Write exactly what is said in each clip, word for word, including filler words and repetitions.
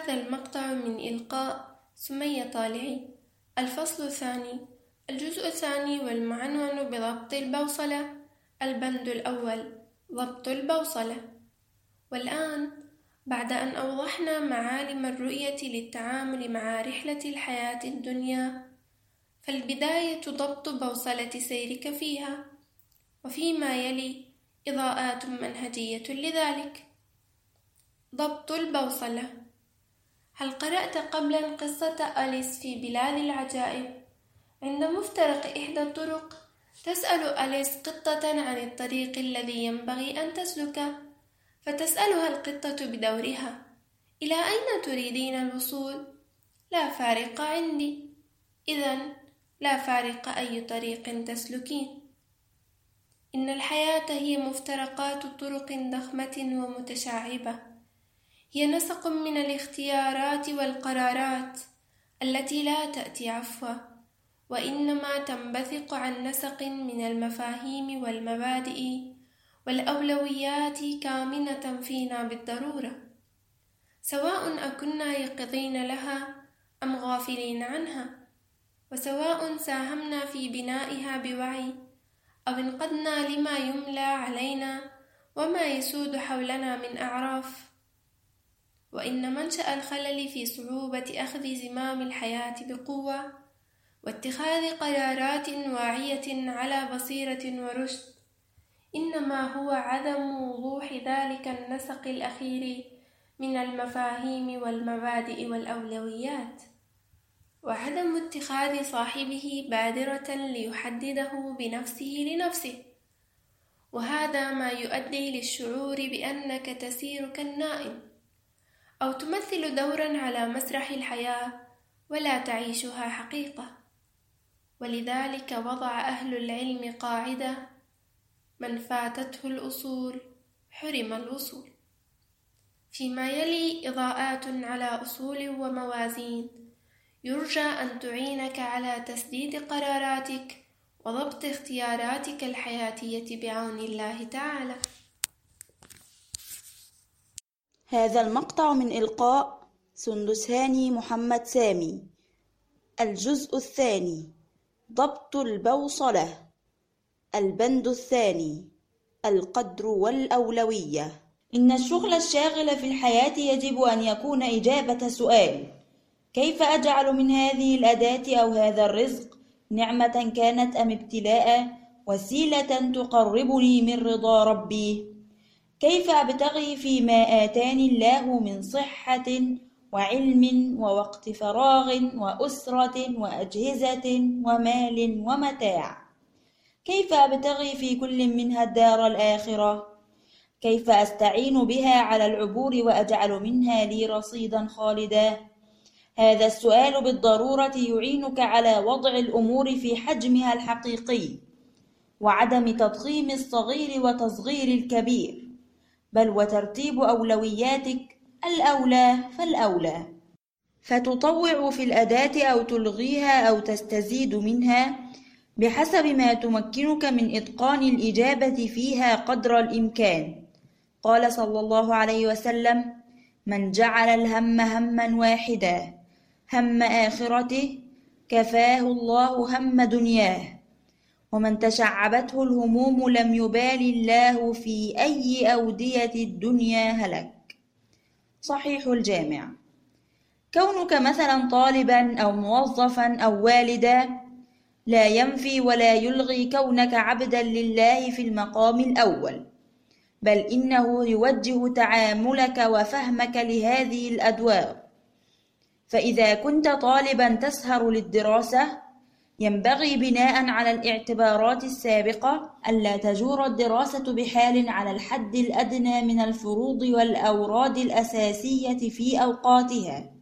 هذا المقطع من إلقاء سمية طالعي. الفصل الثاني، الجزء الثاني والمعنون بضبط البوصلة. البند الأول، ضبط البوصلة. والآن بعد أن أوضحنا معالم الرؤية للتعامل مع رحلة الحياة الدنيا، فالبداية ضبط بوصلة سيرك فيها، وفيما يلي إضاءات منهجية لذلك. ضبط البوصلة. هل قرأت قبلا قصة أليس في بلاد العجائب؟ عند مفترق إحدى الطرق تسأل أليس قطة عن الطريق الذي ينبغي أن تسلكه، فتسألها القطة بدورها: إلى أين تريدين الوصول؟ لا فارق عندي. إذن لا فارق أي طريق تسلكين. إن الحياة هي مفترقات طرق ضخمة ومتشعبة، هي نسق من الاختيارات والقرارات التي لا تأتي عفوا، وإنما تنبثق عن نسق من المفاهيم والمبادئ والأولويات كامنة فينا بالضرورة، سواء أكنا يقظين لها أم غافلين عنها، وسواء ساهمنا في بنائها بوعي أو انقدنا لما يملى علينا وما يسود حولنا من أعراف. وإن منشأ الخلل في صعوبة أخذ زمام الحياة بقوة واتخاذ قرارات واعية على بصيرة ورشد إنما هو عدم وضوح ذلك النسق الأخير من المفاهيم والمبادئ والأولويات، وعدم اتخاذ صاحبه بادرة ليحدده بنفسه لنفسه، وهذا ما يؤدي للشعور بأنك تسير كالنائم أو تمثل دورا على مسرح الحياة ولا تعيشها حقيقة. ولذلك وضع أهل العلم قاعدة: من فاتته الأصول حرم الوصول. فيما يلي إضاءات على أصول وموازين يرجى أن تعينك على تسديد قراراتك وضبط اختياراتك الحياتية بعون الله تعالى. هذا المقطع من إلقاء سندس هاني محمد سامي. الجزء الثاني، ضبط البوصلة. البند الثاني، القدر والأولوية. إن الشغل الشاغل في الحياة يجب أن يكون إجابة سؤال: كيف أجعل من هذه الأداة أو هذا الرزق نعمة كانت أم ابتلاء، وسيلة تقربني من رضا ربي؟ كيف أبتغي فيما آتاني الله من صحة وعلم ووقت فراغ وأسرة وأجهزة ومال ومتاع؟ كيف أبتغي في كل منها الدار الآخرة؟ كيف أستعين بها على العبور وأجعل منها لي رصيدا خالدا؟ هذا السؤال بالضرورة يعينك على وضع الأمور في حجمها الحقيقي، وعدم تضخيم الصغير وتصغير الكبير، بل وترتيب أولوياتك الأولى فالأولى، فتطوع في الأداة أو تلغيها أو تستزيد منها بحسب ما تمكنك من إتقان الإجابة فيها قدر الإمكان. قال صلى الله عليه وسلم: من جعل الهم هما واحدا، هم آخرته، كفاه الله هم دنياه، ومن تشعبته الهموم لم يبال الله في أي أودية الدنيا هلك. صحيح الجامع. كونك مثلا طالبا أو موظفا أو والدا لا ينفي ولا يلغي كونك عبدا لله في المقام الأول، بل إنه يوجه تعاملك وفهمك لهذه الأدوار. فإذا كنت طالبا تسهر للدراسة، ينبغي بناء على الاعتبارات السابقة ألا تجور الدراسة بحال على الحد الأدنى من الفروض والأوراد الأساسية في أوقاتها،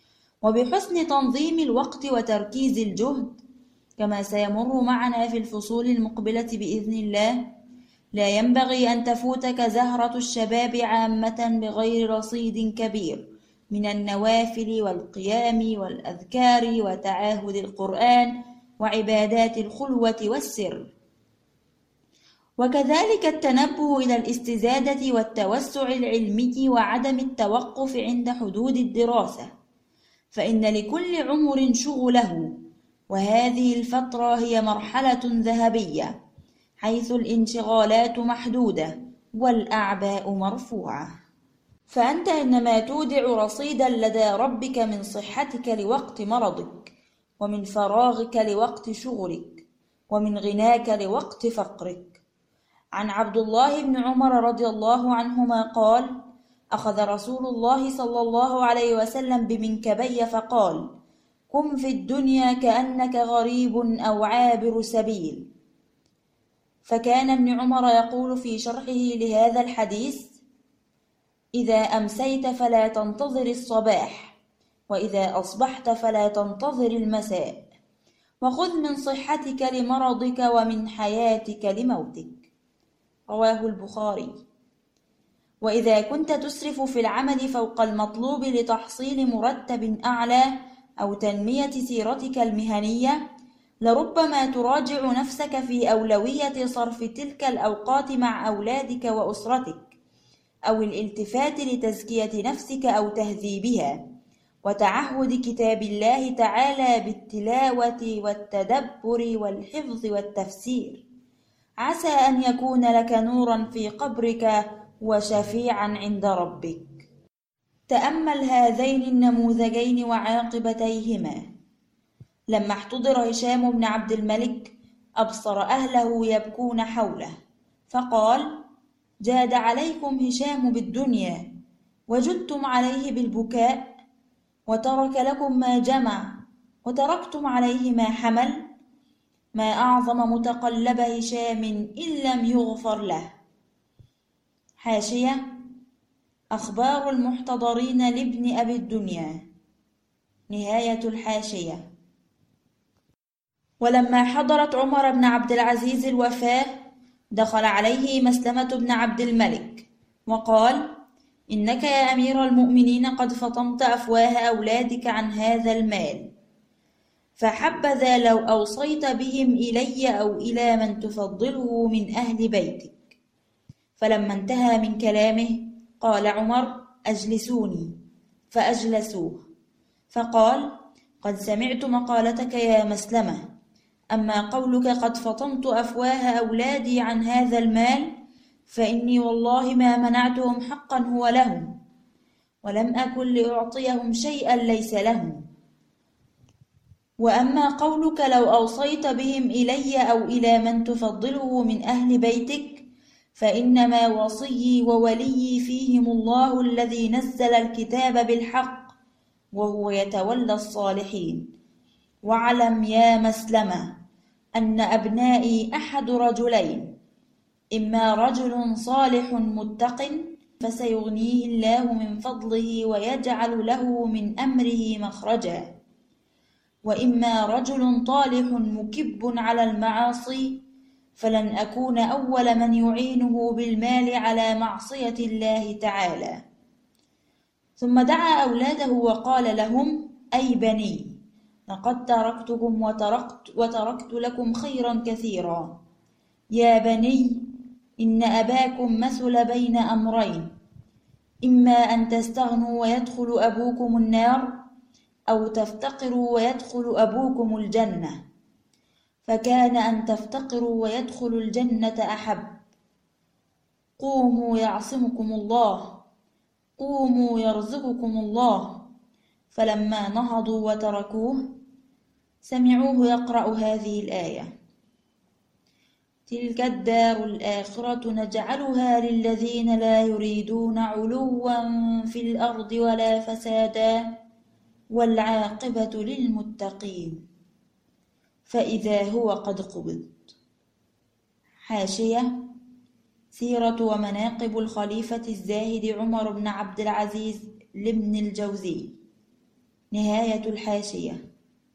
وبحسن تنظيم الوقت وتركيز الجهد، كما سيمر معنا في الفصول المقبلة بإذن الله. لا ينبغي أن تفوتك زهرة الشباب عامة بغير رصيد كبير من النوافل والقيام والأذكار وتعاهد القرآن وعبادات الخلوة والسر. وكذلك التنبه إلى الاستزادة والتوسع العلمي وعدم التوقف عند حدود الدراسة، فإن لكل عمر شغله، وهذه الفترة هي مرحلة ذهبية حيث الانشغالات محدودة والأعباء مرفوعة. فأنت إنما تودع رصيدا لدى ربك من صحتك لوقت مرضك، ومن فراغك لوقت شغلك، ومن غناك لوقت فقرك. عن عبد الله بن عمر رضي الله عنهما قال: أخذ رسول الله صلى الله عليه وسلم بمنكبي فقال: قم في الدنيا كأنك غريب أو عابر سبيل. فكان ابن عمر يقول في شرحه لهذا الحديث: إذا أمسيت فلا تنتظر الصباح، وإذا أصبحت فلا تنتظر المساء، وخذ من صحتك لمرضك ومن حياتك لموتك. رواه البخاري. وإذا كنت تسرف في العمل فوق المطلوب لتحصيل مرتب أعلى أو تنمية سيرتك المهنية، لربما تراجع نفسك في أولوية صرف تلك الأوقات مع أولادك وأسرتك، أو الالتفات لتزكية نفسك أو تهذيبها، وتعهد كتاب الله تعالى بالتلاوة والتدبر والحفظ والتفسير، عسى أن يكون لك نورا في قبرك وشفيعا عند ربك. تأمل هذين النموذجين وعاقبتيهما. لما احتضر هشام بن عبد الملك أبصر أهله يبكون حوله، فقال: جاد عليكم هشام بالدنيا وجدتم عليه بالبكاء، وترك لكم ما جمع وتركتم عليه ما حمل. ما أعظم متقلب هشام إن لم يغفر له. حاشية: أخبار المحتضرين لابن أبي الدنيا. نهاية الحاشية. ولما حضرت عمر بن عبد العزيز الوفاة دخل عليه مسلمة بن عبد الملك وقال: إنك يا أمير المؤمنين قد فطمت أفواه أولادك عن هذا المال، فحبذا لو أوصيت بهم إلي أو إلى من تفضله من أهل بيتك. فلما انتهى من كلامه قال عمر: أجلسوني، فأجلسوه. فقال: قد سمعت مقالتك يا مسلمة، أما قولك قد فطمت أفواه أولادي عن هذا المال فإني والله ما منعتهم حقا هو لهم، ولم أكن لأعطيهم شيئا ليس لهم. وأما قولك لو أوصيت بهم إلي أو إلى من تفضله من أهل بيتك فإنما وصيي ووليي فيهم الله الذي نزل الكتاب بالحق وهو يتولى الصالحين. واعلم يا مسلمة أن أبنائي أحد رجلين: إما رجل صالح متق فسيغنيه الله من فضله ويجعل له من أمره مخرجا، وإما رجل طالح مكب على المعاصي فلن أكون أول من يعينه بالمال على معصية الله تعالى. ثم دعا أولاده وقال لهم: أي بني، لقد تركتكم وتركت, وتركت لكم خيرا كثيرا. يا بني، إن أباكم مثل بين أمرين: إما أن تستغنوا ويدخل أبوكم النار، أو تفتقروا ويدخل أبوكم الجنة، فكان أن تفتقروا ويدخل الجنة أحب. قوموا يعصمكم الله، قوموا يرزقكم الله. فلما نهضوا وتركوه سمعوه يقرأ هذه الآية: تلك الدار الآخرة نجعلها للذين لا يريدون علوا في الأرض ولا فسادا والعاقبة للمتقين. فإذا هو قد قبض. حاشية: سيرة ومناقب الخليفة الزاهد عمر بن عبد العزيز لابن الجوزي. نهاية الحاشية.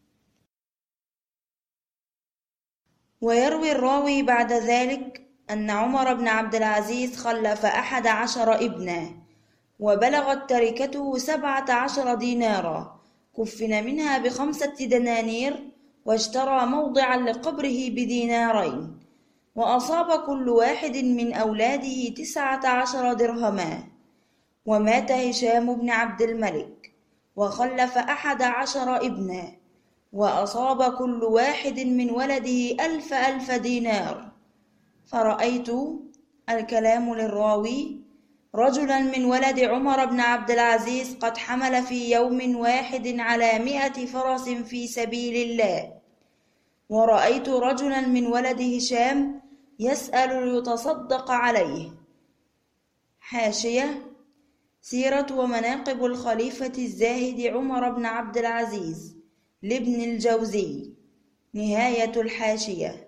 ويروي الراوي بعد ذلك أن عمر بن عبد العزيز خلف أحد عشر ابنا، وبلغت تركته سبعة عشر دينارا، كفن منها بخمسة دنانير، واشترى موضعا لقبره بدينارين، وأصاب كل واحد من أولاده تسعة عشر درهما. ومات هشام بن عبد الملك وخلف أحد عشر ابنا، وأصاب كل واحد من ولده ألف ألف دينار. فرأيت، الكلام للراوي، رجلا من ولد عمر بن عبد العزيز قد حمل في يوم واحد على مئة فرس في سبيل الله. ورأيت رجلا من ولد هشام يسأل ليتصدق عليه. حاشية: سيرة ومناقب الخليفة الزاهد عمر بن عبد العزيز لابن الجوزي. نهاية الحاشية.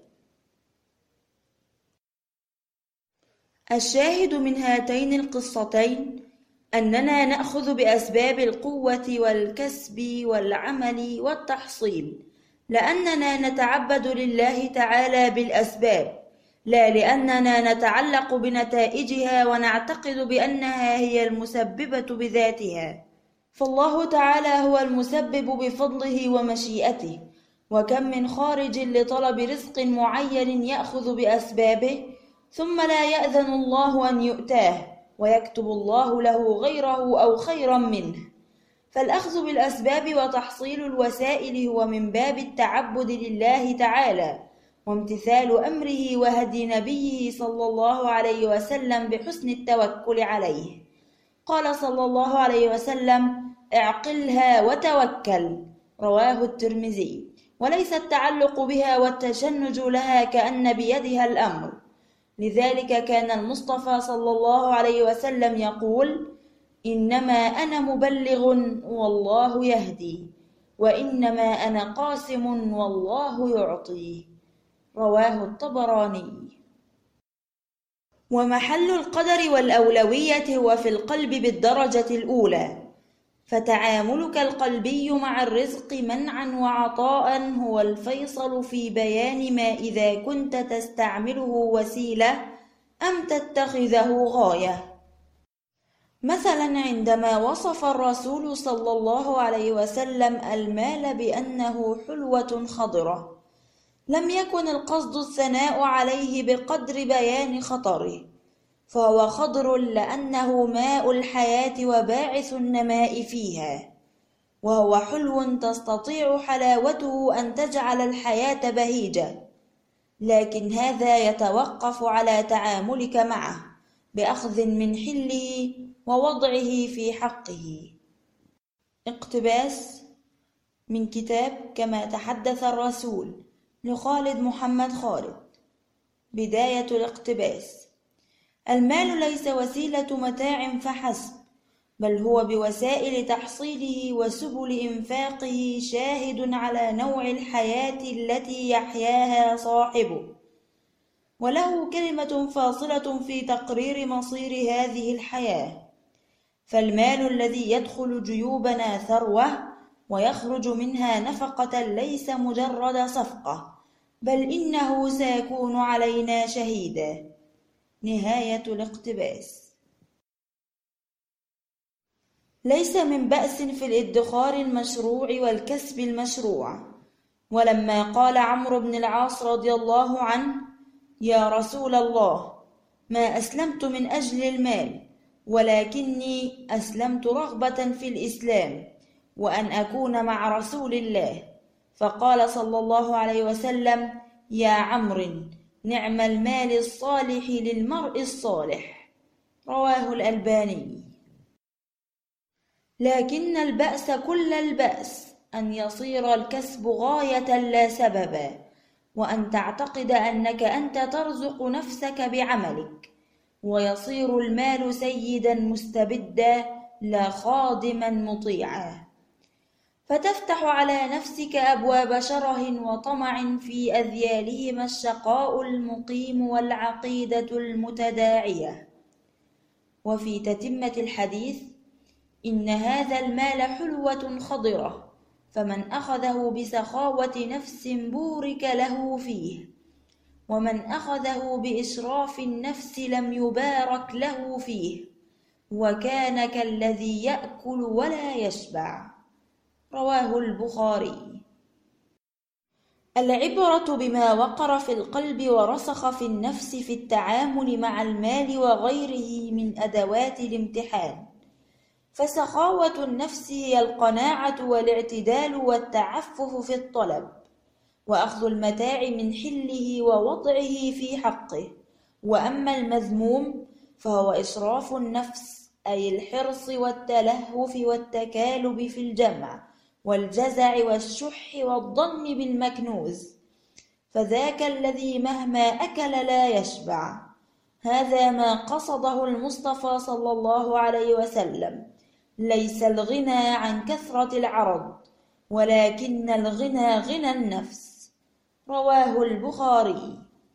الشاهد من هاتين القصتين أننا نأخذ بأسباب القوة والكسب والعمل والتحصيل، لأننا نتعبد لله تعالى بالأسباب، لا لأننا نتعلق بنتائجها ونعتقد بأنها هي المسببة بذاتها. فالله تعالى هو المسبب بفضله ومشيئته، وكم من خارج لطلب رزق معين يأخذ بأسبابه ثم لا يأذن الله أن يؤتاه، ويكتب الله له غيره أو خيرا منه. فالأخذ بالأسباب وتحصيل الوسائل هو من باب التعبد لله تعالى، وامتثال أمره وهدي نبيه صلى الله عليه وسلم بحسن التوكل عليه. قال صلى الله عليه وسلم: اعقلها وتوكل. رواه الترمذي. وليس التعلق بها والتشنج لها كأن بيدها الأمر. لذلك كان المصطفى صلى الله عليه وسلم يقول: إنما أنا مبلغ والله يهدي، وإنما أنا قاسم والله يعطي. رواه الطبراني. ومحل القدر والأولوية هو في القلب بالدرجة الأولى، فتعاملك القلبي مع الرزق منعا وعطاء هو الفيصل في بيان ما إذا كنت تستعمله وسيلة أم تتخذه غاية. مثلا عندما وصف الرسول صلى الله عليه وسلم المال بأنه حلوة خضرة، لم يكن القصد الثناء عليه بقدر بيان خطره، فهو خضر لأنه ماء الحياة وباعث النماء فيها، وهو حلو تستطيع حلاوته أن تجعل الحياة بهيجة، لكن هذا يتوقف على تعاملك معه بأخذ من حله ووضعه في حقه. اقتباس من كتاب كما تحدث الرسول لخالد محمد خالد. بداية الاقتباس: المال ليس وسيلة متاع فحسب، بل هو بوسائل تحصيله وسبل إنفاقه شاهد على نوع الحياة التي يحياها صاحبه، وله كلمة فاصلة في تقرير مصير هذه الحياة. فالمال الذي يدخل جيوبنا ثروة ويخرج منها نفقة ليس مجرد صفقة، بل إنه سيكون علينا شهيدا. نهاية الاقتباس. ليس من بأس في الادخار المشروع والكسب المشروع. ولما قال عمرو بن العاص رضي الله عنه: يا رسول الله، ما أسلمت من أجل المال، ولكني أسلمت رغبة في الإسلام وأن أكون مع رسول الله، فقال صلى الله عليه وسلم: يا عمرو، نعم المال الصالح للمرء الصالح. رواه الألباني. لكن البأس كل البأس أن يصير الكسب غاية لا سببا، وأن تعتقد أنك أنت ترزق نفسك بعملك، ويصير المال سيدا مستبدا لا خادما مطيعا، فتفتح على نفسك أبواب شره وطمع في أذيالهما الشقاء المقيم والعقيدة المتداعية. وفي تتمة الحديث: إن هذا المال حلوة خضرة، فمن أخذه بسخاوة نفس بورك له فيه، ومن أخذه بإشراف النفس لم يبارك له فيه، وكان كالذي يأكل ولا يشبع. رواه البخاري. العبرة بما وقر في القلب ورسخ في النفس في التعامل مع المال وغيره من أدوات الامتحان، فسخاوة النفس هي القناعة والاعتدال والتعفف في الطلب، وأخذ المتاع من حله ووضعه في حقه. وأما المذموم فهو إسراف النفس، أي الحرص والتلهف والتكالب في الجمع والجزع والشح والظن بالمكنوز، فذاك الذي مهما أكل لا يشبع. هذا ما قصده المصطفى صلى الله عليه وسلم. ليس الغنى عن كثرة العرض، ولكن الغنى غنى النفس. رواه البخاري.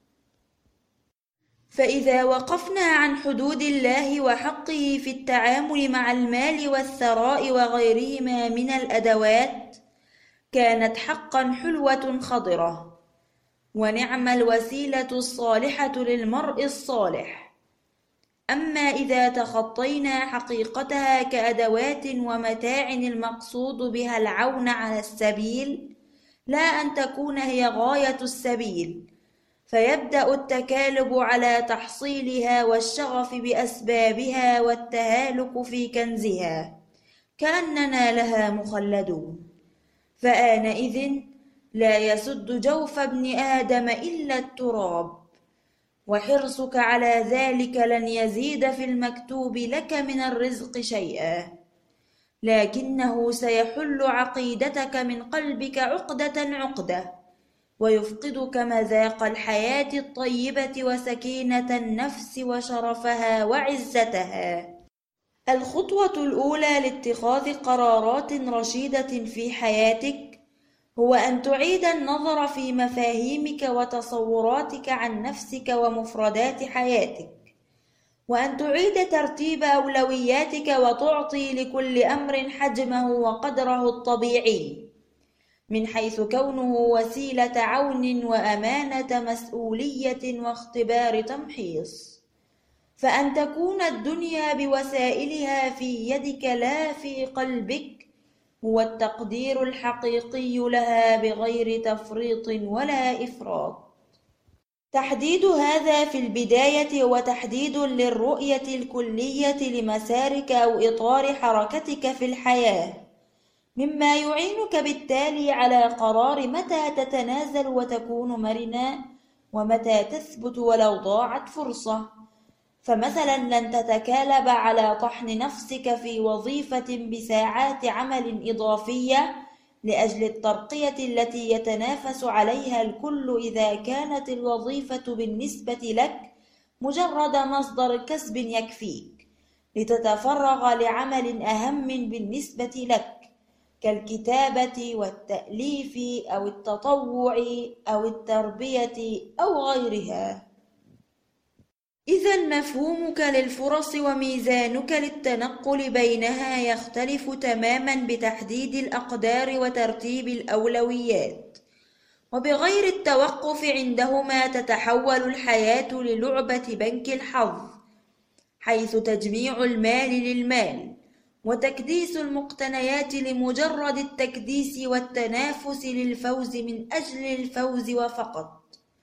فإذا وقفنا عن حدود الله وحقه في التعامل مع المال والثراء وغيرهما من الأدوات، كانت حقا حلوة خضرة، ونعم الوسيلة الصالحة للمرء الصالح. أما إذا تخطينا حقيقتها كأدوات ومتاع المقصود بها العون على السبيل، لا أن تكون هي غاية السبيل، فيبدأ التكالب على تحصيلها والشغف بأسبابها والتهالك في كنزها كأننا لها مخلدون، فآنئذ لا يسد جوف ابن آدم إلا التراب، وحرصك على ذلك لن يزيد في المكتوب لك من الرزق شيئا، لكنه سيحل عقيدتك من قلبك عقدة عقدة، ويفقدك مذاق الحياة الطيبة وسكينة النفس وشرفها وعزتها. الخطوة الأولى لاتخاذ قرارات رشيدة في حياتك هو أن تعيد النظر في مفاهيمك وتصوراتك عن نفسك ومفردات حياتك، وأن تعيد ترتيب أولوياتك وتعطي لكل أمر حجمه وقدره الطبيعي، من حيث كونه وسيلة عون وأمانة مسؤولية واختبار تمحيص، فأن تكون الدنيا بوسائلها في يدك لا في قلبك هو التقدير الحقيقي لها بغير تفريط ولا إفراط. تحديد هذا في البداية هو تحديد للرؤية الكلية لمسارك أو إطار حركتك في الحياة، مما يعينك بالتالي على قرار متى تتنازل وتكون مرنا، ومتى تثبت ولو ضاعت فرصة. فمثلا لن تتكالب على طحن نفسك في وظيفة بساعات عمل إضافية لأجل الترقية التي يتنافس عليها الكل إذا كانت الوظيفة بالنسبة لك مجرد مصدر كسب يكفيك لتتفرغ لعمل أهم بالنسبة لك كالكتابة والتأليف أو التطوع أو التربية أو غيرها. إذا مفهومك للفرص وميزانك للتنقل بينها يختلف تماما بتحديد الأقدار وترتيب الأولويات، وبغير التوقف عندهما تتحول الحياة للعبة بنك الحظ، حيث تجميع المال للمال وتكديس المقتنيات لمجرد التكديس والتنافس للفوز من أجل الفوز وفقط،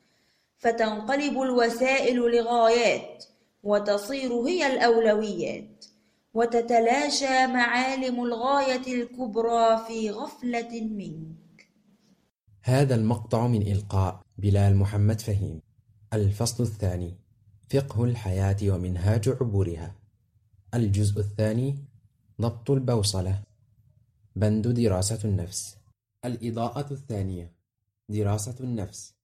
فتنقلب الوسائل لغايات وتصير هي الأولويات، وتتلاشى معالم الغاية الكبرى في غفلة منك. هذا المقطع من إلقاء بلال محمد فهيم. الفصل الثاني: فقه الحياة ومنهاج عبورها. الجزء الثاني: ضبط البوصلة. بند دراسة النفس. الإضاءة الثانية: دراسة النفس.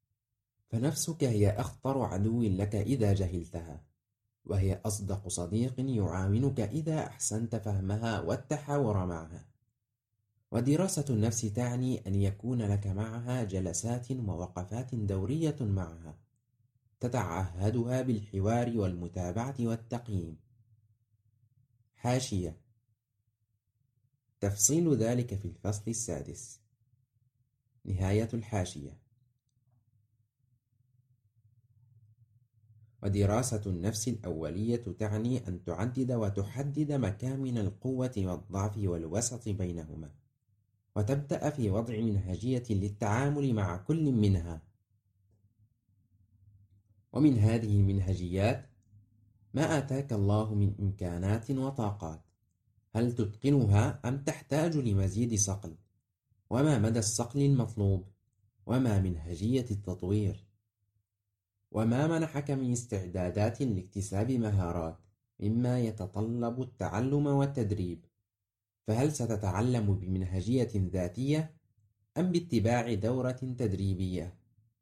فنفسك هي أخطر عدو لك إذا جهلتها، وهي أصدق صديق يعاونك إذا أحسنت فهمها والتحاور معها. ودراسة النفس تعني أن يكون لك معها جلسات ووقفات دورية معها تتعهدها بالحوار والمتابعة والتقييم. حاشية: تفصيل ذلك في الفصل السادس. نهاية الحاشية. ودراسة النفس الأولية تعني أن تعدد وتحدد مكامن القوة والضعف والوسط بينهما، وتبدأ في وضع منهجية للتعامل مع كل منها. ومن هذه المنهجيات ما آتاك الله من إمكانات وطاقات، هل تتقنها أم تحتاج لمزيد صقل؟ وما مدى الصقل المطلوب؟ وما منهجية التطوير؟ وما منحك من استعدادات لاكتساب مهارات مما يتطلب التعلم والتدريب؟ فهل ستتعلم بمنهجية ذاتية أم باتباع دورة تدريبية؟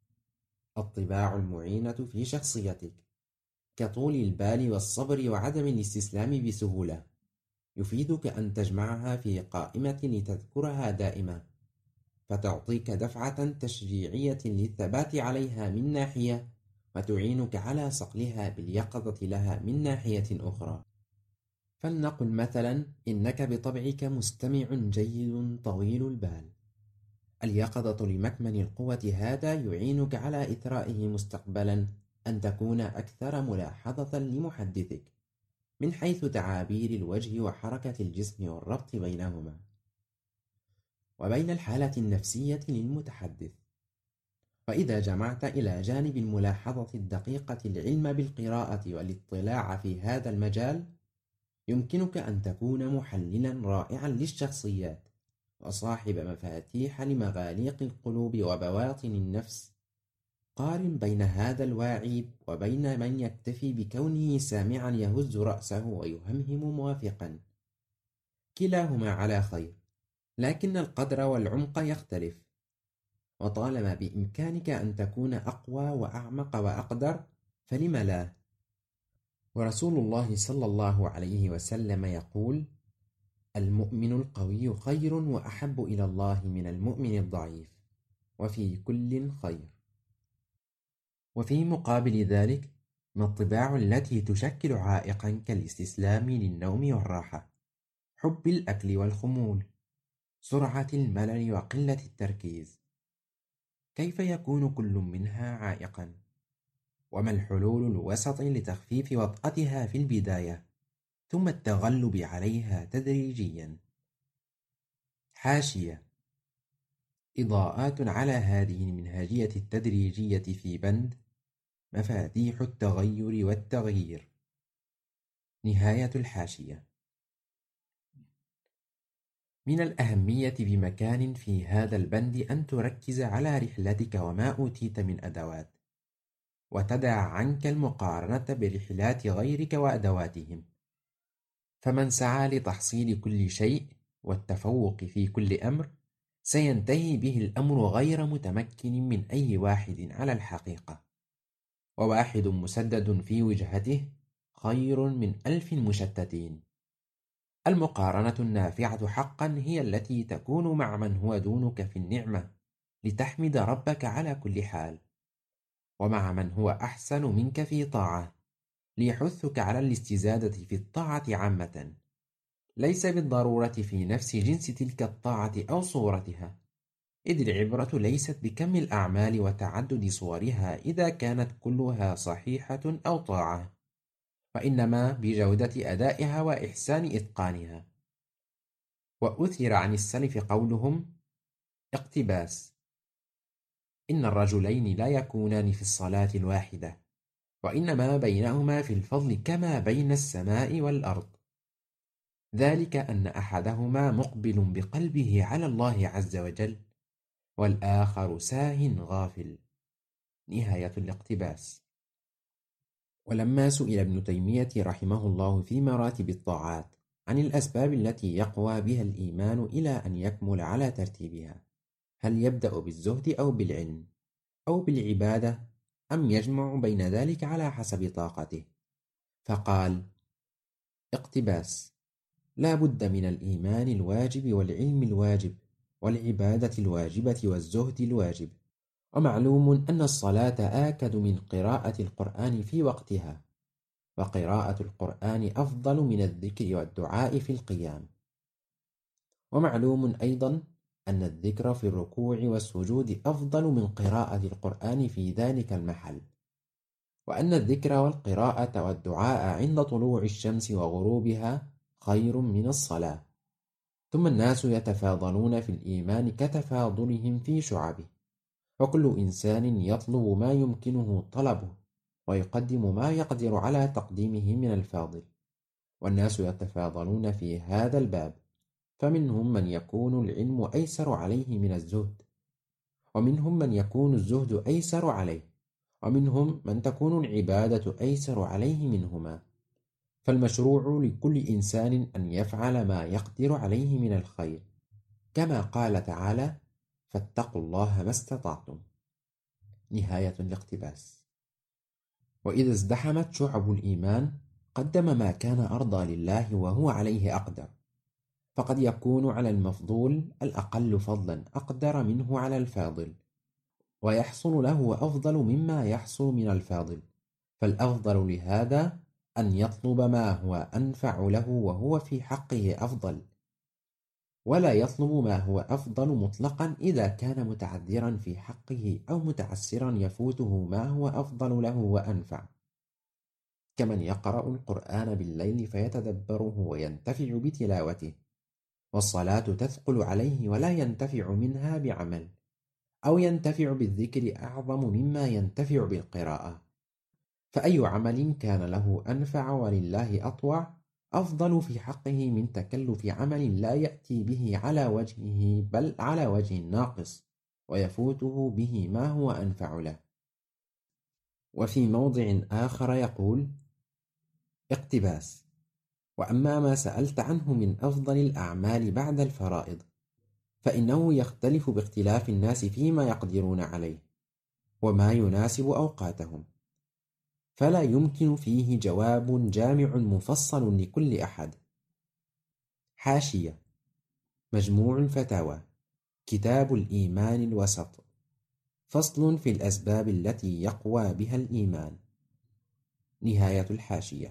الطباع المعينة في شخصيتك كطول البال والصبر وعدم الاستسلام بسهولة يفيدك أن تجمعها في قائمة لتذكرها دائما، فتعطيك دفعة تشجيعية للثبات عليها من ناحية، وتعينك على صقلها باليقظة لها من ناحية أخرى. فلنقل مثلا إنك بطبعك مستمع جيد طويل البال، اليقظة لمكمن القوة هذا يعينك على إثرائه مستقبلا أن تكون أكثر ملاحظة لمحدثك من حيث تعابير الوجه وحركة الجسم والربط بينهما وبين الحالة النفسية للمتحدث. وإذا جمعت إلى جانب الملاحظة الدقيقة العلم بالقراءة والاطلاع في هذا المجال، يمكنك أن تكون محللا رائعا للشخصيات وصاحب مفاتيح لمغاليق القلوب وبواطن النفس. قارن بين هذا الواعي وبين من يكتفي بكونه سامعا يهز رأسه ويهمهم موافقا، كلاهما على خير، لكن القدر والعمق يختلف. وطالما بإمكانك أن تكون أقوى وأعمق وأقدر فلم لا؟ ورسول الله صلى الله عليه وسلم يقول: المؤمن القوي خير وأحب إلى الله من المؤمن الضعيف، وفي كل خير. وفي مقابل ذلك ما الطباع التي تشكل عائقا كالاستسلام للنوم والراحة، حب الأكل والخمول، سرعة الملل وقلة التركيز. كيف يكون كل منها عائقا؟ وما الحلول الوسط لتخفيف وطأتها في البداية ثم التغلب عليها تدريجيا؟ حاشية: إضاءات على هذه المنهجية التدريجية في بند مفاتيح التغير والتغيير. نهاية الحاشية. من الأهمية بمكان في هذا البند أن تركز على رحلتك وما أوتيت من أدوات، وتدع عنك المقارنة برحلات غيرك وأدواتهم. فمن سعى لتحصيل كل شيء والتفوق في كل أمر سينتهي به الأمر غير متمكن من أي واحد على الحقيقة، وواحد مسدد في وجهته خير من ألف مشتتين. المقارنة النافعة حقا هي التي تكون مع من هو دونك في النعمة لتحمد ربك على كل حال، ومع من هو أحسن منك في طاعة ليحثك على الاستزادة في الطاعة عامة، ليس بالضرورة في نفس جنس تلك الطاعة أو صورتها، إذ العبرة ليست بكم الأعمال وتعدد صورها إذا كانت كلها صحيحة أو طاعة، وإنما بجودة أدائها وإحسان إتقانها. وأثر عن السلف قولهم: اقتباس: إن الرجلين لا يكونان في الصلاة الواحدة، وإنما بينهما في الفضل كما بين السماء والأرض، ذلك أن أحدهما مقبل بقلبه على الله عز وجل، والآخر ساهٍ غافل. نهاية الاقتباس. ولما سئل ابن تيمية رحمه الله في مراتب الطاعات عن الأسباب التي يقوى بها الإيمان إلى أن يكمل على ترتيبها، هل يبدأ بالزهد أو بالعلم أو بالعبادة أم يجمع بين ذلك على حسب طاقته؟ فقال: اقتباس: لا بد من الإيمان الواجب والعلم الواجب والعبادة الواجبة والزهد الواجب. ومعلوم أن الصلاة آكد من قراءة القرآن في وقتها، وقراءة القرآن أفضل من الذكر والدعاء في القيام. ومعلوم أيضا أن الذكر في الركوع والسجود أفضل من قراءة القرآن في ذلك المحل، وأن الذكر والقراءة والدعاء عند طلوع الشمس وغروبها خير من الصلاة. ثم الناس يتفاضلون في الإيمان كتفاضلهم في شعبه، وكل إنسان يطلب ما يمكنه طلبه ويقدم ما يقدر على تقديمه من الفاضل، والناس يتفاضلون في هذا الباب، فمنهم من يكون العلم أيسر عليه من الزهد، ومنهم من يكون الزهد أيسر عليه، ومنهم من تكون العبادة أيسر عليه منهما. فالمشروع لكل إنسان أن يفعل ما يقدر عليه من الخير، كما قال تعالى: فاتقوا الله ما استطعتم. نهاية الاقتباس. وإذا ازدحمت شعب الإيمان قدم ما كان أرضى لله وهو عليه أقدر، فقد يكون على المفضول الأقل فضلا أقدر منه على الفاضل، ويحصل له أفضل مما يحصل من الفاضل، فالأفضل لهذا أن يطلب ما هو أنفع له وهو في حقه أفضل، ولا يطلب ما هو أفضل مطلقا إذا كان متعذرا في حقه أو متعسرا يفوته ما هو أفضل له وأنفع، كمن يقرأ القرآن بالليل فيتدبره وينتفع بتلاوته، والصلاة تثقل عليه ولا ينتفع منها بعمل، أو ينتفع بالذكر أعظم مما ينتفع بالقراءة، فأي عمل كان له أنفع ولله أطوع أفضل في حقه من تكلف عمل لا يأتي به على وجهه بل على وجه ناقص، ويفوته به ما هو أنفع له. وفي موضع آخر يقول: اقتباس: وأما ما سألت عنه من أفضل الأعمال بعد الفرائض فإنه يختلف باختلاف الناس فيما يقدرون عليه وما يناسب أوقاتهم، فلا يمكن فيه جواب جامع مفصل لكل أحد. حاشية: مجموع الفتاوى، كتاب الإيمان الوسط، فصل في الأسباب التي يقوى بها الإيمان. نهاية الحاشية.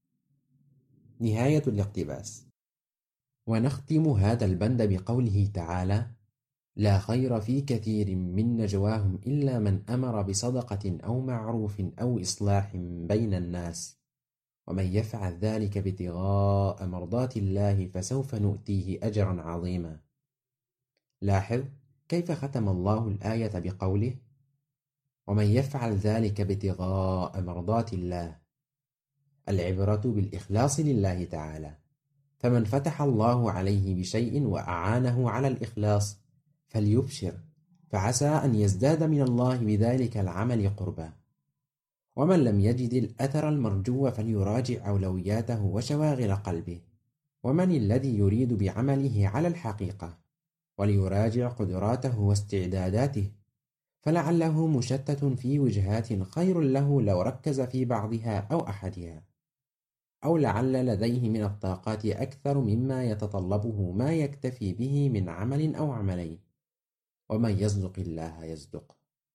نهاية الاقتباس. ونختم هذا البند بقوله تعالى: لا خير في كثير من نجواهم إلا من أمر بصدقة أو معروف أو إصلاح بين الناس، ومن يفعل ذلك ابتغاء مرضات الله فسوف نؤتيه أجرا عظيما. لاحظ كيف ختم الله الآية بقوله: ومن يفعل ذلك ابتغاء مرضات الله. العبرة بالإخلاص لله تعالى، فمن فتح الله عليه بشيء وأعانه على الإخلاص فليبشر، فعسى أن يزداد من الله بذلك العمل قربا. ومن لم يجد الأثر المرجو فليراجع أولوياته وشواغل قلبه، ومن الذي يريد بعمله على الحقيقة، وليراجع قدراته واستعداداته، فلعله مشتت في وجهات خير له لو ركز في بعضها أو أحدها، أو لعل لديه من الطاقات أكثر مما يتطلبه ما يكتفي به من عمل أو عملين، ومن يصدق الله يصدق.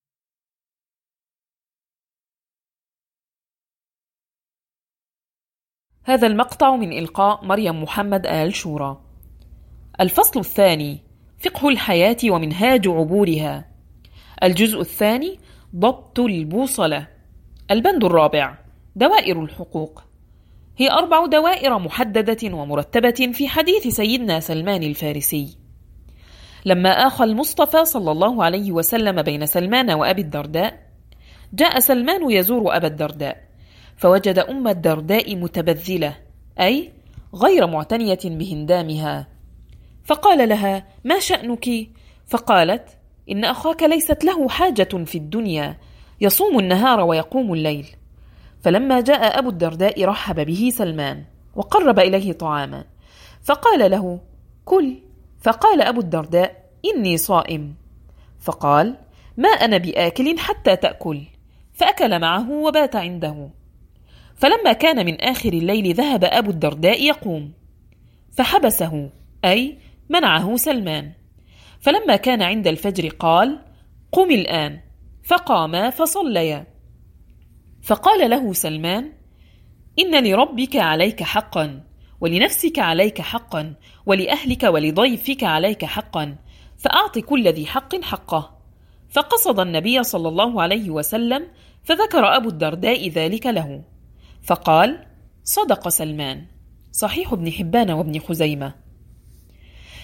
هذا المقطع من إلقاء مريم محمد آل شورى. الفصل الثاني: فقه الحياة ومنهاج عبورها. الجزء الثاني: ضبط البوصلة. البند الرابع: دوائر الحقوق. هي أربع دوائر محددة ومرتبة في حديث سيدنا سلمان الفارسي. لما آخى المصطفى صلى الله عليه وسلم بين سلمان وأبي الدرداء، جاء سلمان يزور أبا الدرداء، فوجد أم الدرداء متبذلة، أي غير معتنية بهندامها، فقال لها: ما شأنك؟ فقالت: إن أخاك ليست له حاجة في الدنيا، يصوم النهار ويقوم الليل. فلما جاء أبو الدرداء رحب به سلمان وقرب إليه طعاما، فقال له: كل. فقال أبو الدرداء: إني صائم. فقال: ما أنا بآكل حتى تأكل. فأكل معه وبات عنده. فلما كان من آخر الليل ذهب أبو الدرداء يقوم، فحبسه، أي منعه سلمان. فلما كان عند الفجر قال: قم الآن. فقاما فصليا. فقال له سلمان: إن لربك عليك حقا، ولنفسك عليك حقا، ولأهلك ولضيفك عليك حقا، فأعط كل ذي حق حقه. فقصد النبي صلى الله عليه وسلم، فذكر أبو الدرداء ذلك له، فقال: صدق سلمان. صحيح ابن حبان وابن خزيمة.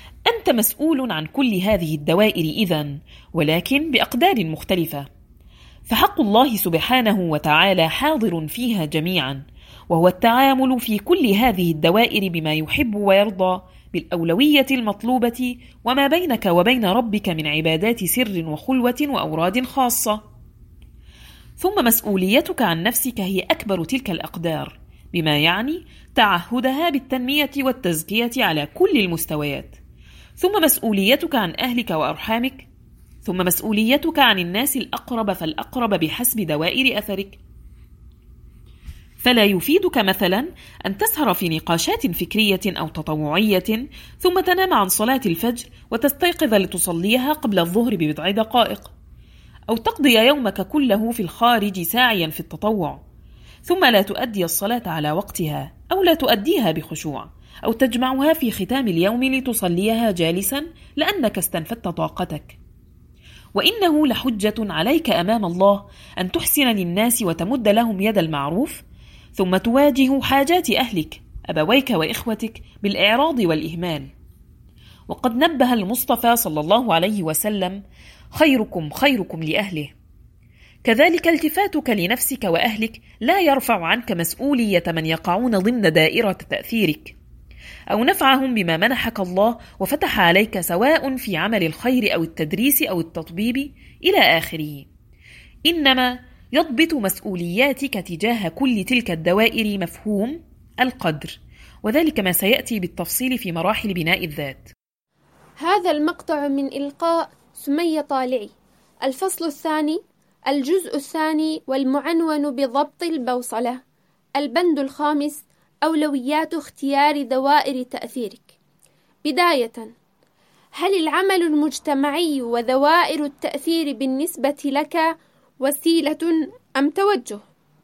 أنت مسؤول عن كل هذه الدوائر إذن، ولكن بأقدار مختلفة. فحق الله سبحانه وتعالى حاضر فيها جميعا، وهو التعامل في كل هذه الدوائر بما يحب ويرضى بالأولوية المطلوبة وما بينك وبين ربك من عبادات سر وخلوة وأوراد خاصة. ثم مسؤوليتك عن نفسك هي أكبر تلك الأقدار، بما يعني تعهدها بالتنمية والتزكية على كل المستويات. ثم مسؤوليتك عن أهلك وأرحامك، ثم مسؤوليتك عن الناس الأقرب فالأقرب بحسب دوائر أثرك. فلا يفيدك مثلا أن تسهر في نقاشات فكرية أو تطوعية ثم تنام عن صلاة الفجر وتستيقظ لتصليها قبل الظهر ببضع دقائق، أو تقضي يومك كله في الخارج ساعيا في التطوع ثم لا تؤدي الصلاة على وقتها، أو لا تؤديها بخشوع، أو تجمعها في ختام اليوم لتصليها جالسا لأنك استنفدت طاقتك. وإنه لحجة عليك أمام الله أن تحسن للناس وتمد لهم يد المعروف، ثم تواجه حاجات أهلك أبويك وإخوتك بالإعراض والإهمال. وقد نبه المصطفى صلى الله عليه وسلم: خيركم خيركم لأهله. كذلك التفاتك لنفسك وأهلك لا يرفع عنك مسؤولية من يقعون ضمن دائرة تأثيرك، أو نفعهم بما منحك الله وفتح عليك، سواء في عمل الخير أو التدريس أو التطبيب إلى آخره. إنما يضبط مسؤولياتك تجاه كل تلك الدوائر مفهوم القدر، وذلك ما سيأتي بالتفصيل في مراحل بناء الذات. هذا المقطع من إلقاء سمية طالعي، الفصل الثاني، الجزء الثاني، والمعنون بضبط البوصلة، البند الخامس، أولويات اختيار دوائر تأثيرك. بداية، هل العمل المجتمعي ودوائر التأثير بالنسبة لك وسيلة أم توجه؟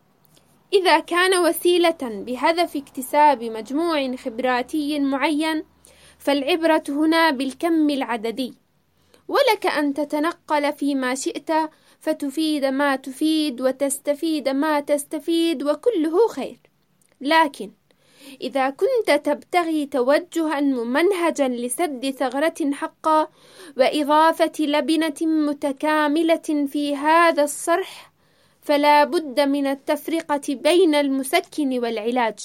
إذا كان وسيلة بهدف اكتساب مجموع خبراتي معين، فالعبرة هنا بالكم العددي، ولك أن تتنقل فيما شئت فتفيد ما تفيد وتستفيد ما تستفيد، وكله خير. لكن إذا كنت تبتغي توجها ممنهجا لسد ثغرة حقا وإضافة لبنة متكاملة في هذا الصرح، فلا بد من التفرقة بين المسكن والعلاج.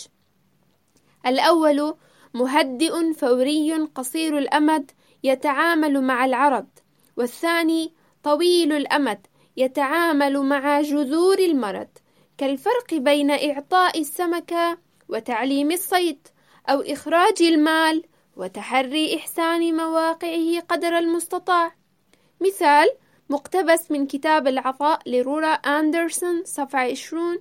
الأول مهدئ فوري قصير الأمد يتعامل مع العرض، والثاني طويل الأمد يتعامل مع جذور المرض، كالفرق بين إعطاء السمكة وتعليم الصيد، أو إخراج المال وتحري إحسان مواقعه قدر المستطاع. مثال مقتبس من كتاب العطاء لرورا أندرسون صفحة عشرين: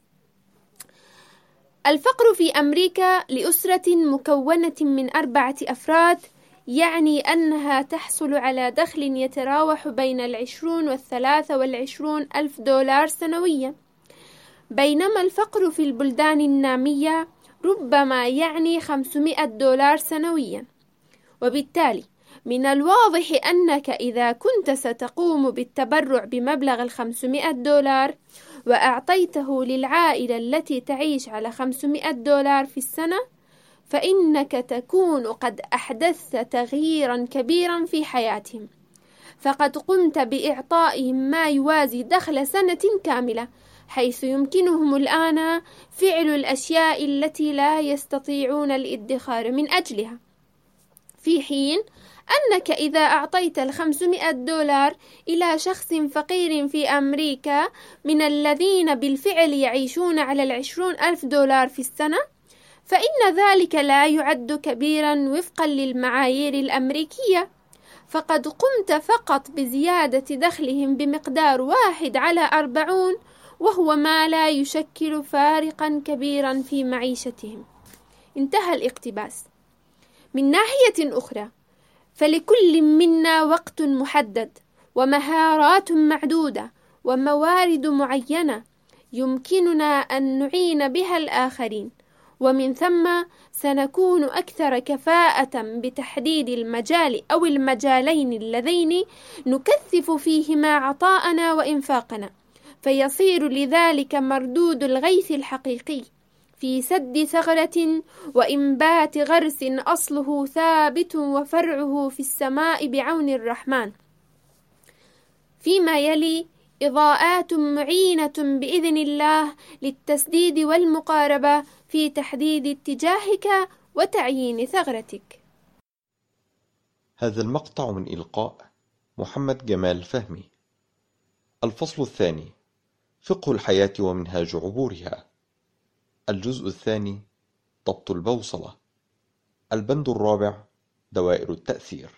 الفقر في أمريكا لأسرة مكونة من أربعة أفراد يعني أنها تحصل على دخل يتراوح بين العشرون والثلاثة والعشرون ألف دولار سنويا، بينما الفقر في البلدان النامية ربما يعني خمسمائة دولار سنويا. وبالتالي من الواضح أنك إذا كنت ستقوم بالتبرع بمبلغ الخمسمائة دولار وأعطيته للعائلة التي تعيش على خمسمائة دولار في السنة، فإنك تكون قد أحدثت تغييرا كبيرا في حياتهم، فقد قمت بإعطائهم ما يوازي دخل سنة كاملة، حيث يمكنهم الآن فعل الأشياء التي لا يستطيعون الادخار من أجلها، في حين أنك إذا أعطيت الخمسمائة دولار إلى شخص فقير في أمريكا من الذين بالفعل يعيشون على العشرون ألف دولار في السنة، فإن ذلك لا يعد كبيرا وفقا للمعايير الأمريكية، فقد قمت فقط بزيادة دخلهم بمقدار واحد على أربعون، وهو ما لا يشكل فارقا كبيرا في معيشتهم. انتهى الاقتباس. من ناحية أخرى، فلكل منا وقت محدد ومهارات معدودة وموارد معينة يمكننا أن نعين بها الآخرين، ومن ثم سنكون أكثر كفاءة بتحديد المجال أو المجالين اللذين نكثف فيهما عطاءنا وإنفاقنا، فيصير لذلك مردود الغيث الحقيقي. في سد ثغرة وإنبات غرس أصله ثابت وفرعه في السماء بعون الرحمن. فيما يلي إضاءات معينة بإذن الله للتسديد والمقاربة في تحديد اتجاهك وتعيين ثغرتك. هذا المقطع من إلقاء محمد جمال فهمي. الفصل الثاني: فقه الحياة ومنهاج عبورها. الجزء الثاني: ضبط البوصلة. البند الرابع: دوائر التأثير.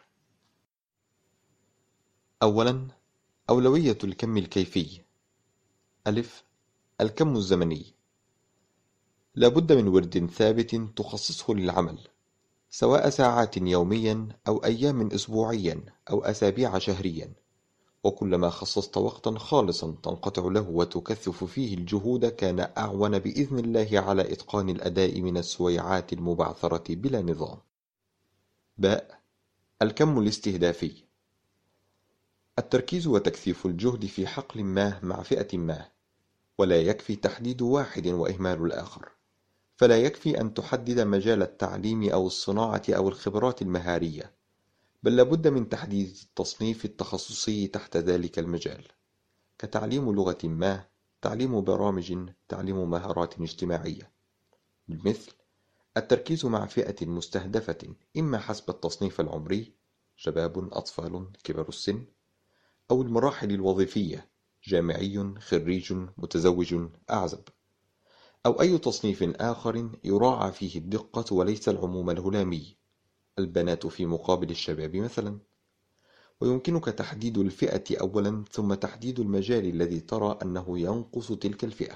أولاً، أولوية الكم الكيفي. ألف: الكم الزمني. لا بد من ورد ثابت تخصصه للعمل، سواء ساعات يوميا أو أيام أسبوعيا أو أسابيع شهريا، وكلما خصصت وقتا خالصا تنقطع له وتكثف فيه الجهود كان أعون بإذن الله على إتقان الأداء من السويعات المبعثرة بلا نظام. باء: الكم الاستهدافي. التركيز وتكثيف الجهد في حقل ما مع فئة ما، ولا يكفي تحديد واحد وإهمال الآخر، فلا يكفي أن تحدد مجال التعليم أو الصناعة أو الخبرات المهارية، بل لابد من تحديد التصنيف التخصصي تحت ذلك المجال، كتعليم لغة ما، تعليم برامج، تعليم مهارات اجتماعية. بالمثل التركيز مع فئة مستهدفة إما حسب التصنيف العمري، شباب، أطفال، كبر السن، أو المراحل الوظيفية، جامعي، خريج، متزوج، أعزب، أو أي تصنيف آخر يراعى فيه الدقة وليس العموم الهلامي، البنات في مقابل الشباب مثلا. ويمكنك تحديد الفئة أولا ثم تحديد المجال الذي ترى أنه ينقص تلك الفئة.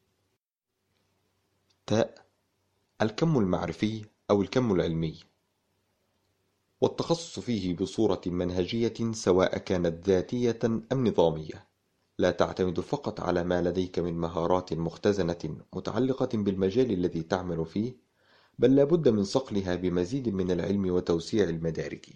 تاء: الكم المعرفي أو الكم العلمي، والتخصص فيه بصورة منهجية سواء كانت ذاتية أم نظامية، لا تعتمد فقط على ما لديك من مهارات مختزنة متعلقة بالمجال الذي تعمل فيه، بل لا بد من صقلها بمزيد من العلم وتوسيع المدارك.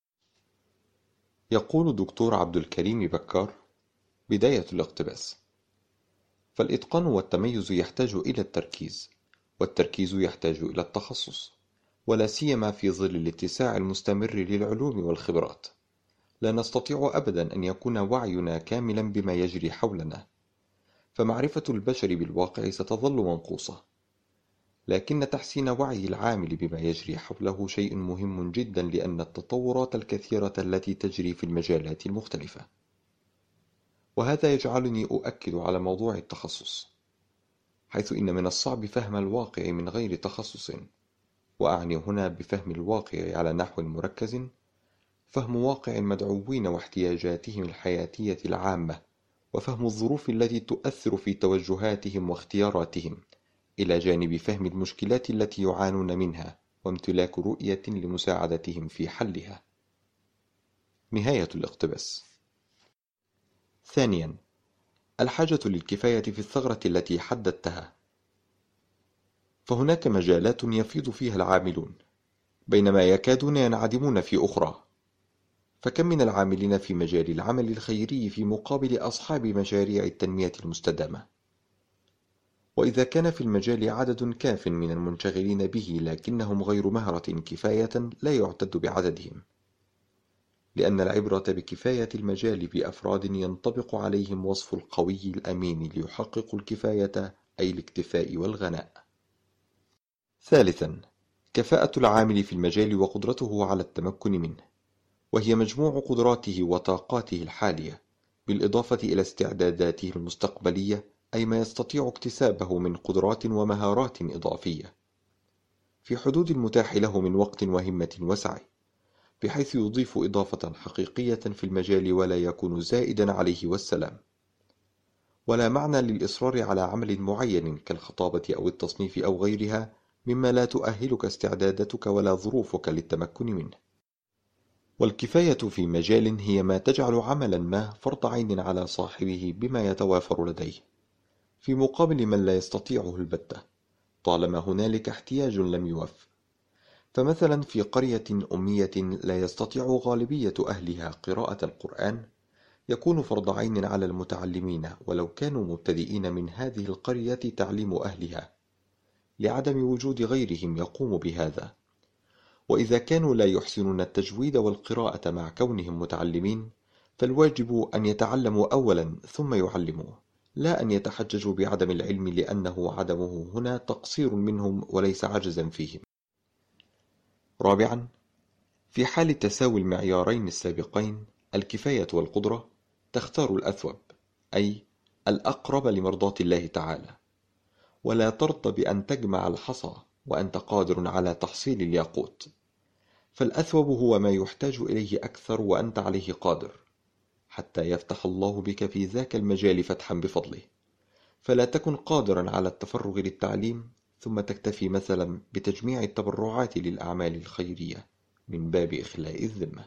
يقول دكتور عبد الكريم بكار: بداية الاقتباس: فالإتقان والتميز يحتاج إلى التركيز، والتركيز يحتاج إلى التخصص، ولا سيما في ظل الاتساع المستمر للعلوم والخبرات. لا نستطيع أبدا أن يكون وعينا كاملا بما يجري حولنا، فمعرفة البشر بالواقع ستظل منقوصة، لكن تحسين وعي العامل بما يجري حوله شيء مهم جدا، لأن التطورات الكثيرة التي تجري في المجالات المختلفة. وهذا يجعلني أؤكد على موضوع التخصص، حيث إن من الصعب فهم الواقع من غير تخصص، وأعني هنا بفهم الواقع على نحو مركز فهم واقع المدعوين واحتياجاتهم الحياتية العامة، وفهم الظروف التي تؤثر في توجهاتهم واختياراتهم، إلى جانب فهم المشكلات التي يعانون منها وامتلاك رؤية لمساعدتهم في حلها. نهاية الاقتباس. ثانيا: الحاجة للكفاية في الثغرة التي حددتها. فهناك مجالات يفيض فيها العاملون، بينما يكادون ينعدمون في أخرى. فكم من العاملين في مجال العمل الخيري في مقابل أصحاب مشاريع التنمية المستدامة؟ وإذا كان في المجال عدد كاف من المنشغلين به لكنهم غير مهرة كفاية، لا يعتد بعددهم، لأن العبرة بكفاية المجال بأفراد ينطبق عليهم وصف القوي الأمين ليحقق الكفاية، أي الاكتفاء والغناء. ثالثا: كفاءة العامل في المجال وقدرته على التمكن منه، وهي مجموع قدراته وطاقاته الحالية بالإضافة إلى استعداداته المستقبلية، أي ما يستطيع اكتسابه من قدرات ومهارات إضافية في حدود المتاح له من وقت وهمة وسعي، بحيث يضيف إضافة حقيقية في المجال ولا يكون زائدا عليه والسلام. ولا معنى للإصرار على عمل معين كالخطابة أو التصنيف أو غيرها مما لا تؤهلك استعداداتك ولا ظروفك للتمكن منه. والكفاية في مجال هي ما تجعل عملا ما فرض عين على صاحبه بما يتوافر لديه، في مقابل من لا يستطيعه البتة، طالما هنالك احتياج لم يوف. فمثلا في قرية أمية لا يستطيع غالبية أهلها قراءة القرآن، يكون فرض عين على المتعلمين ولو كانوا مبتدئين من هذه القرية تعليم أهلها، لعدم وجود غيرهم يقوم بهذا. وإذا كانوا لا يحسنون التجويد والقراءة مع كونهم متعلمين، فالواجب أن يتعلموا أولا ثم يعلموا، لا أن يتحججوا بعدم العلم لأنه عدمه هنا تقصير منهم وليس عجزا فيهم. رابعا، في حال تساوي المعيارين السابقين الكفاية والقدرة، تختار الأثوب، أي الأقرب لمرضاة الله تعالى، ولا ترضى بأن تجمع الحصى وأنت قادر على تحصيل الياقوت، فالأثوب هو ما يحتاج إليه أكثر وأنت عليه قادر، حتى يفتح الله بك في ذاك المجال فتحا بفضله. فلا تكن قادرا على التفرغ للتعليم ثم تكتفي مثلا بتجميع التبرعات للأعمال الخيرية من باب إخلاء الذمة.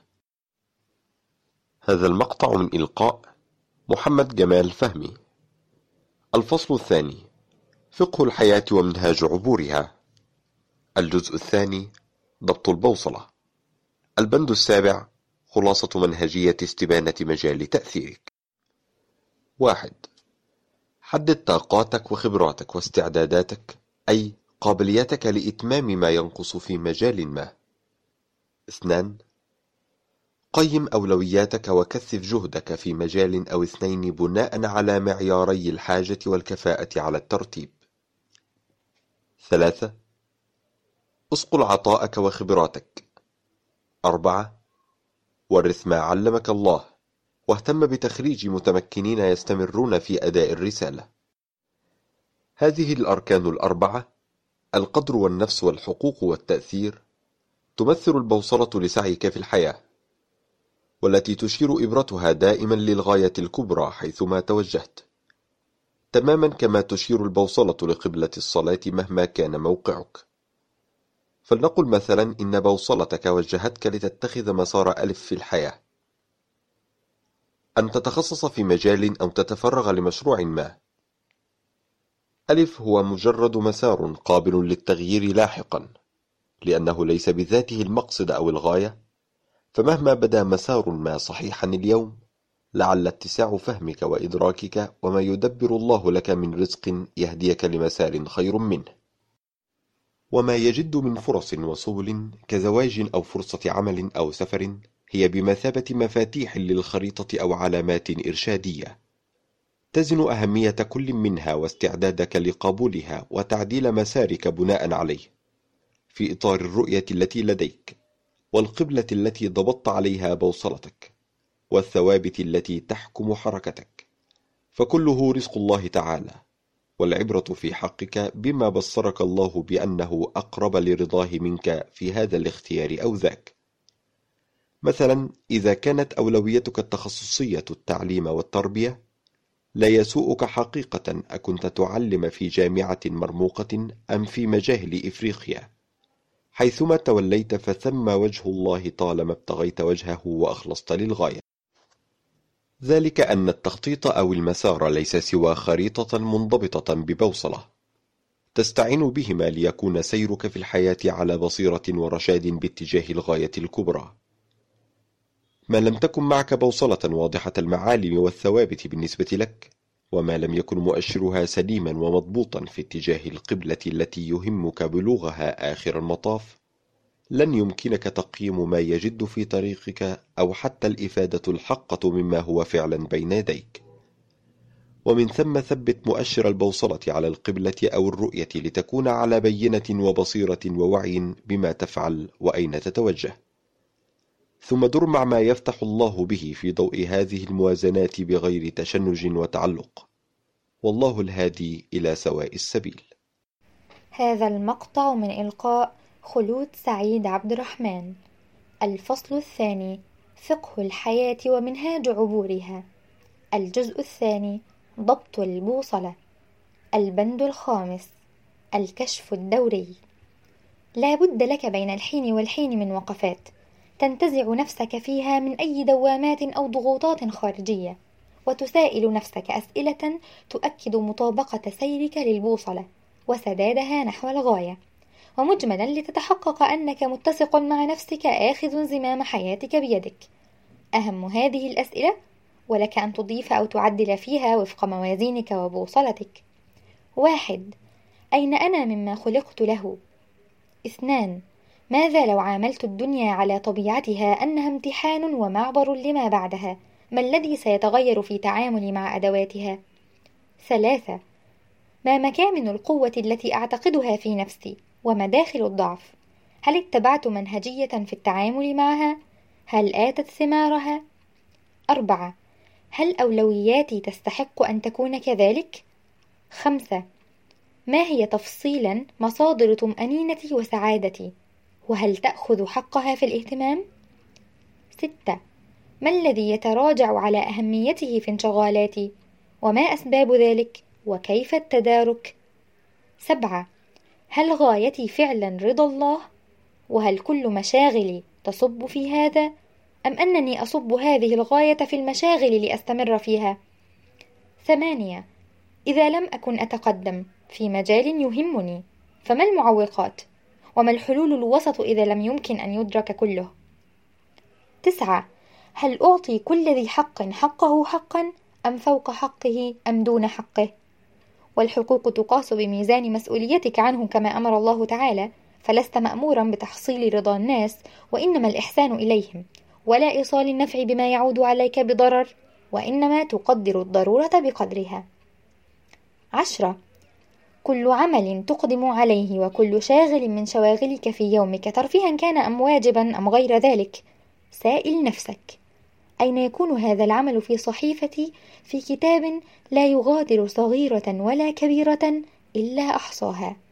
هذا المقطع من إلقاء محمد جمال فهمي. الفصل الثاني: فقه الحياة ومنهاج عبورها. الجزء الثاني: ضبط البوصلة. البند السابع: خلاصة منهجية استبانة مجال تأثيرك. واحد. حدد طاقاتك وخبراتك واستعداداتك، أي قابليتك لإتمام ما ينقص في مجال ما. اثنان. قيم أولوياتك وكثف جهدك في مجال أو اثنين بناء على معياري الحاجة والكفاءة على الترتيب. ثلاثة. أصقل عطاءك وخبراتك. أربعة. ورث ما علمك الله، واهتم بتخريج متمكنين يستمرون في أداء الرسالة. هذه الأركان الأربعة، القدر والنفس والحقوق والتأثير، تمثل البوصلة لسعيك في الحياة، والتي تشير إبرتها دائما للغاية الكبرى حيثما توجهت، تماما كما تشير البوصلة لقبلة الصلاة مهما كان موقعك. فلنقل مثلا إن بوصلتك وجهتك لتتخذ مسار ألف في الحياة، أن تتخصص في مجال أو تتفرغ لمشروع ما. ألف هو مجرد مسار قابل للتغيير لاحقا، لأنه ليس بذاته المقصد أو الغاية، فمهما بدا مسار ما صحيحا اليوم، لعل اتساع فهمك وإدراكك وما يدبر الله لك من رزق يهديك لمسار خير منه. وما يجد من فرص وسبل كزواج أو فرصة عمل أو سفر هي بمثابة مفاتيح للخريطة أو علامات إرشادية، تزن أهمية كل منها واستعدادك لقبولها وتعديل مسارك بناء عليه، في إطار الرؤية التي لديك، والقبلة التي ضبطت عليها بوصلتك، والثوابت التي تحكم حركتك، فكله رزق الله تعالى، والعبرة في حقك بما بصرك الله بأنه أقرب لرضاه منك في هذا الاختيار أو ذاك. مثلا إذا كانت أولويتك التخصصية التعليم والتربية، لا يسوءك حقيقة أكنت تعلم في جامعة مرموقة أم في مجاهل إفريقيا، حيثما توليت فثم وجه الله طالما ابتغيت وجهه وأخلصت للغاية. ذلك أن التخطيط أو المسار ليس سوى خريطة منضبطة ببوصلة، تستعين بهما ليكون سيرك في الحياة على بصيرة ورشاد باتجاه الغاية الكبرى. ما لم تكن معك بوصلة واضحة المعالم والثوابت بالنسبة لك، وما لم يكن مؤشرها سليما ومضبوطا في اتجاه القبلة التي يهمك بلوغها آخر المطاف، لن يمكنك تقييم ما يجد في طريقك أو حتى الإفادة الحقة مما هو فعلا بين يديك. ومن ثم ثبت مؤشر البوصلة على القبلة أو الرؤية لتكون على بينة وبصيرة ووعي بما تفعل وأين تتوجه، ثم در مع ما يفتح الله به في ضوء هذه الموازنات بغير تشنج وتعلق، والله الهادي إلى سواء السبيل. هذا المقطع من إلقاء خلود سعيد عبد الرحمن. الفصل الثاني: فقه الحياة ومنهاج عبورها. الجزء الثاني: ضبط البوصلة. البند الخامس: الكشف الدوري. لا بد لك بين الحين والحين من وقفات تنتزع نفسك فيها من أي دوامات أو ضغوطات خارجية، وتسائل نفسك أسئلة تؤكد مطابقة سيرك للبوصلة وسدادها نحو الغاية، ومجملا لتتحقق أنك متسق مع نفسك آخذ زمام حياتك بيدك. أهم هذه الأسئلة، ولك أن تضيف أو تعدل فيها وفق موازينك وبوصلتك: واحد: أين أنا مما خلقت له؟ اثنان. ماذا لو عاملت الدنيا على طبيعتها أنها امتحان ومعبر لما بعدها؟ ما الذي سيتغير في تعاملي مع أدواتها؟ ثلاثة. ما مكامن القوة التي أعتقدها في نفسي؟ ومداخل الضعف؟ هل اتبعت منهجية في التعامل معها؟ هل آتت ثمارها؟ أربعة. هل أولوياتي تستحق أن تكون كذلك؟ خمسة. ما هي تفصيلا مصادر طمأنينتي وسعادتي؟ وهل تأخذ حقها في الاهتمام؟ ستة. ما الذي يتراجع على أهميته في انشغالاتي؟ وما أسباب ذلك؟ وكيف التدارك؟ سبعة. هل غايتي فعلا رضا الله؟ وهل كل مشاغلي تصب في هذا؟ أم أنني أصب هذه الغاية في المشاغل لأستمر فيها؟ ثمانية. إذا لم أكن أتقدم في مجال يهمني فما المعوقات؟ وما الحلول الوسط إذا لم يمكن أن يدرك كله؟ تسعة. هل أعطي كل ذي حق حقه حقا أم فوق حقه أم دون حقه؟ والحقوق تقاس بميزان مسؤوليتك عنه كما أمر الله تعالى، فلست مأمورا بتحصيل رضا الناس، وإنما الإحسان إليهم، ولا إيصال النفع بما يعود عليك بضرر، وإنما تقدر الضرورة بقدرها. عشرة. كل عمل تقدم عليه وكل شاغل من شواغلك في يومك ترفيها كان أم واجبا أم غير ذلك، سائل نفسك: أين يكون هذا العمل في صحيفتي، في كتاب لا يغادر صغيرة ولا كبيرة إلا أحصاها؟